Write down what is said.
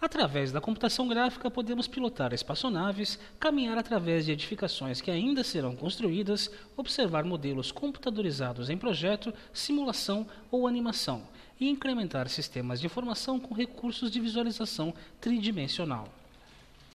Através da computação gráfica, podemos pilotar espaçonaves, caminhar através de edificações que ainda serão construídas, observar modelos computadorizados em projeto, simulação ou animação, e incrementar sistemas de informação com recursos de visualização tridimensional.